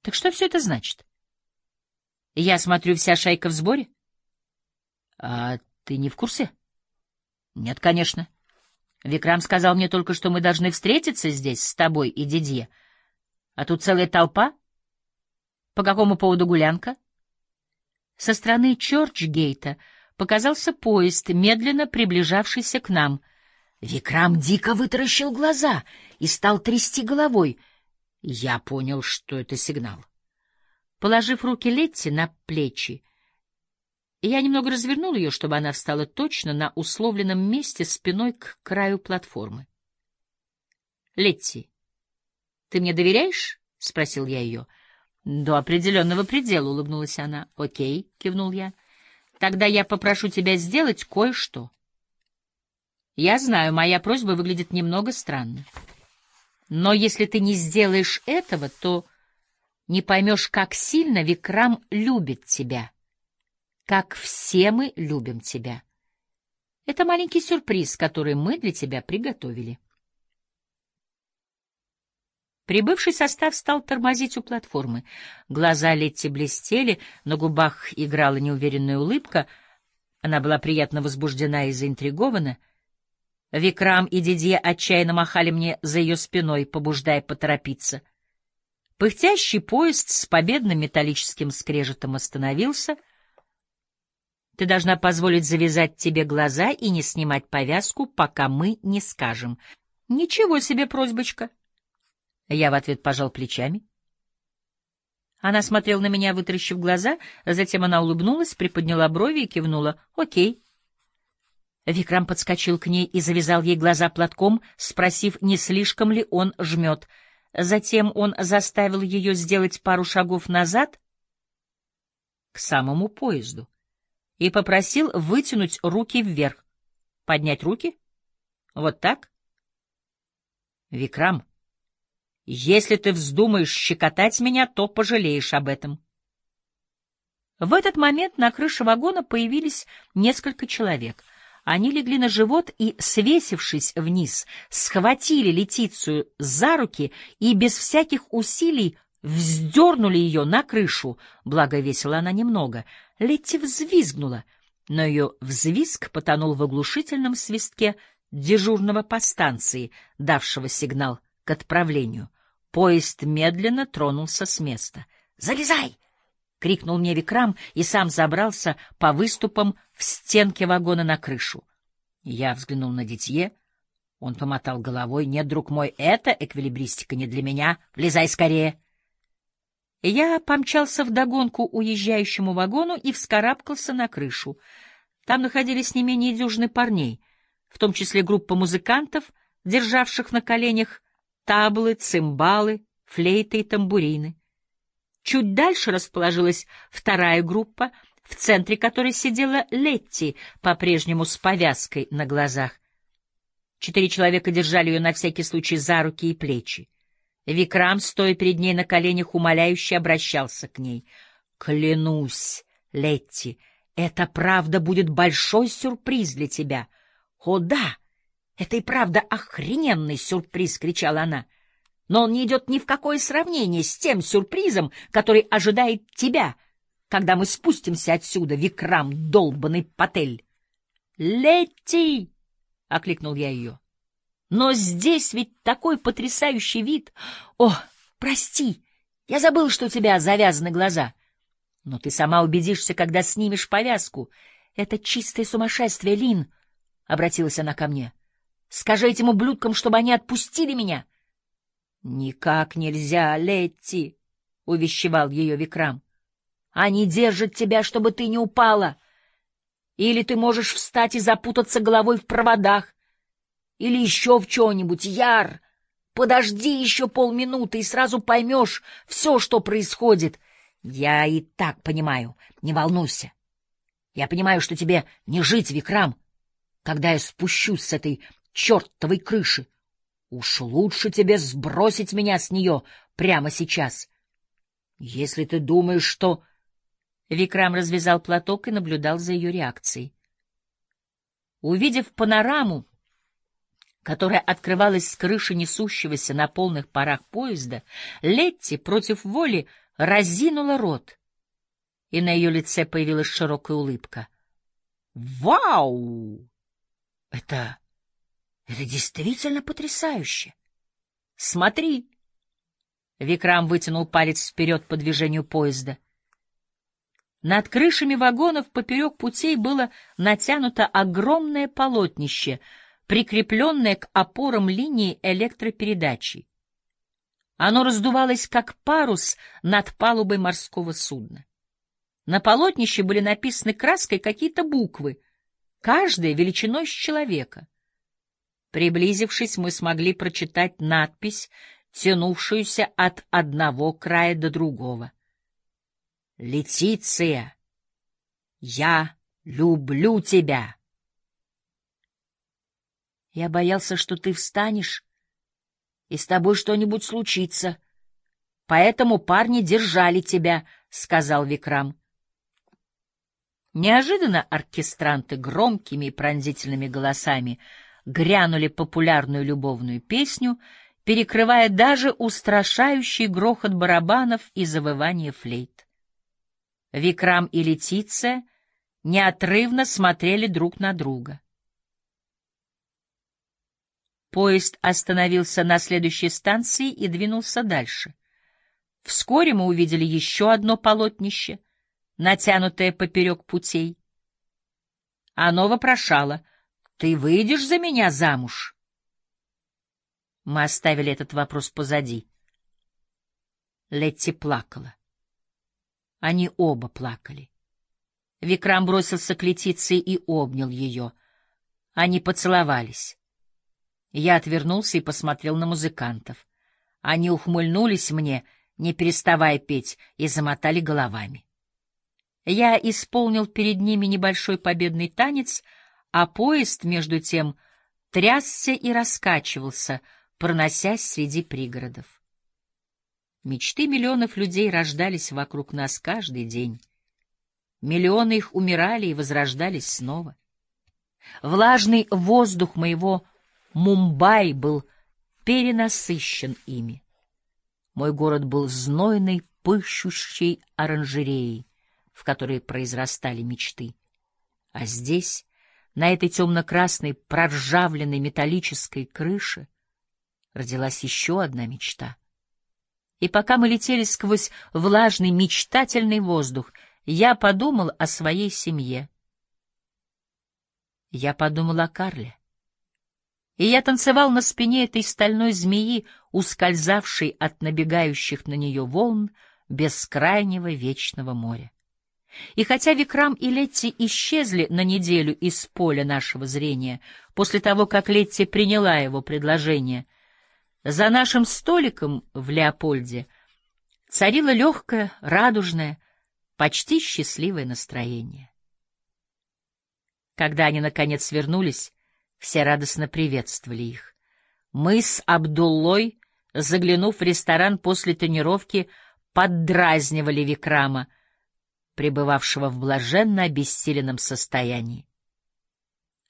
Так что все это значит? Я смотрю, вся шайка в сборе? А ты не в курсе? Нет, конечно. Викрам сказал мне только, что мы должны встретиться здесь с тобой и Дидье. А тут целая толпа. По какому поводу гулянка? Со стороны Чорчгейта показался поезд, медленно приближавшийся к нам. Викрам дико вытаращил глаза и стал трясти головой. Я понял, что это сигнал. Положив руки Летти на плечи, я немного развернул ее, чтобы она встала точно на условленном месте спиной к краю платформы. — Летти, ты мне доверяешь? — спросил я ее. — До определенного предела, — улыбнулась она. — Окей, — кивнул я. — Тогда я попрошу тебя сделать кое-что. Я знаю, моя просьба выглядит немного странно. Но если ты не сделаешь этого, то не поймешь, как сильно Викрам любит тебя. Как все мы любим тебя. Это маленький сюрприз, который мы для тебя приготовили. Прибывший состав стал тормозить у платформы. Глаза Летти блестели, на губах играла неуверенная улыбка. Она была приятно возбуждена и заинтригована. Викрам и Дидье отчаянно махали мне за ее спиной, побуждая поторопиться. Пыхтящий поезд с победным металлическим скрежетом остановился. Ты должна позволить завязать тебе глаза и не снимать повязку, пока мы не скажем. Ничего себе просьбочка. Я в ответ пожал плечами. Она смотрела на меня, вытаращив глаза, затем она улыбнулась, приподняла брови и кивнула. Окей. Викрам подскочил к ней и завязал ей глаза платком, спросив, не слишком ли он жмет. Затем он заставил ее сделать пару шагов назад к самому поезду и попросил вытянуть руки вверх. Поднять руки? Вот так? Викрам, если ты вздумаешь щекотать меня, то пожалеешь об этом. В этот момент на крыше вагона появились несколько человек. Они легли на живот и, свесившись вниз, схватили Летицию за руки и без всяких усилий вздернули ее на крышу, благо весила она немного. Летти взвизгнула, но ее взвизг потонул в оглушительном свистке дежурного по станции, давшего сигнал к отправлению. Поезд медленно тронулся с места. «Залезай!» — крикнул мне Викрам и сам забрался по выступам в стенке вагона на крышу. Я взглянул на Дидье. Он помотал головой. «Нет, друг мой, это эквилибристика не для меня. Влезай скорее!» Я помчался вдогонку уезжающему вагону и вскарабкался на крышу. Там находились не менее дюжины парней, в том числе группа музыкантов, державших на коленях таблы, цимбалы, флейты и тамбурины. Чуть дальше расположилась вторая группа, в центре которой сидела Летти, по-прежнему с повязкой на глазах. 4 человека держали ее на всякий случай за руки и плечи. Викрам, стоя перед ней на коленях, умоляюще обращался к ней. «Клянусь, Летти, это правда будет большой сюрприз для тебя». «О да, это и правда охрененный сюрприз!» — кричала она. «Но он не идет ни в какое сравнение с тем сюрпризом, который ожидает тебя, когда мы спустимся отсюда, Викрам, долбаный Патель». «Летти!» — окликнул я ее. «Но здесь ведь такой потрясающий вид! О, прости, я забыл, что у тебя завязаны глаза. Но ты сама убедишься, когда снимешь повязку. Это чистое сумасшествие, Лин!» — обратилась она ко мне. «Скажи этим ублюдкам, чтобы они отпустили меня». «Никак нельзя, Летти!» — увещевал ее Викрам. «Они держат тебя, чтобы ты не упала. Или ты можешь встать и запутаться головой в проводах. Или еще в чем-нибудь. Яр, подожди еще полминуты, и сразу поймешь все, что происходит. Я и так понимаю, не волнуйся. Я понимаю, что тебе не жить, Викрам, когда я спущусь с этой чертовой крыши. Уж лучше тебе сбросить меня с нее прямо сейчас. Если ты думаешь, что...» Викрам развязал платок и наблюдал за ее реакцией. Увидев панораму, которая открывалась с крыши несущегося на полных парах поезда, Летти против воли разинула рот, и на ее лице появилась широкая улыбка. «Вау! Это действительно потрясающе! Смотри!» Викрам вытянул палец вперед по движению поезда. Над крышами вагонов поперек путей было натянуто огромное полотнище, прикрепленное к опорам линии электропередачи. Оно раздувалось, как парус над палубой морского судна. На полотнище были написаны краской какие-то буквы, каждая величиной с человека. Приблизившись, мы смогли прочитать надпись, тянувшуюся от одного края до другого. «Летиция, я люблю тебя!» «Я боялся, что ты встанешь, и с тобой что-нибудь случится. Поэтому парни держали тебя», — сказал Викрам. Неожиданно оркестранты громкими и пронзительными голосами грянули популярную любовную песню, перекрывая даже устрашающий грохот барабанов и завывание флейт. Викрам и Летиция неотрывно смотрели друг на друга. Поезд остановился на следующей станции и двинулся дальше. Вскоре мы увидели еще одно полотнище, натянутое поперек путей. Оно вопрошало: «Ты выйдешь за меня замуж?» Мы оставили этот вопрос позади. Летти плакала. Они оба плакали. Викрам бросился к Летиции и обнял ее. Они поцеловались. Я отвернулся и посмотрел на музыкантов. Они ухмыльнулись мне, не переставая петь, и замотали головами. Я исполнил перед ними небольшой победный танец, а поезд, между тем, трясся и раскачивался, проносясь среди пригородов. Мечты миллионов людей рождались вокруг нас каждый день. Миллионы их умирали и возрождались снова. Влажный воздух моего Мумбаи был перенасыщен ими. Мой город был знойной, пышущей оранжереей, в которой произрастали мечты. А здесь, на этой темно-красной, проржавленной металлической крыше, родилась еще одна мечта. И пока мы летели сквозь влажный, мечтательный воздух, я подумал о своей семье. Я подумал о Карле. И я танцевал на спине этой стальной змеи, ускользавшей от набегающих на нее волн бескрайнего вечного моря. И хотя Викрам и Летти исчезли на неделю из поля нашего зрения, после того, как Летти приняла его предложение, за нашим столиком в Леопольде царило легкое, радужное, почти счастливое настроение. Когда они, наконец, вернулись, все радостно приветствовали их. Мы с Абдуллой, заглянув в ресторан после тренировки, поддразнивали Викрама, пребывавшего в блаженно обессиленном состоянии.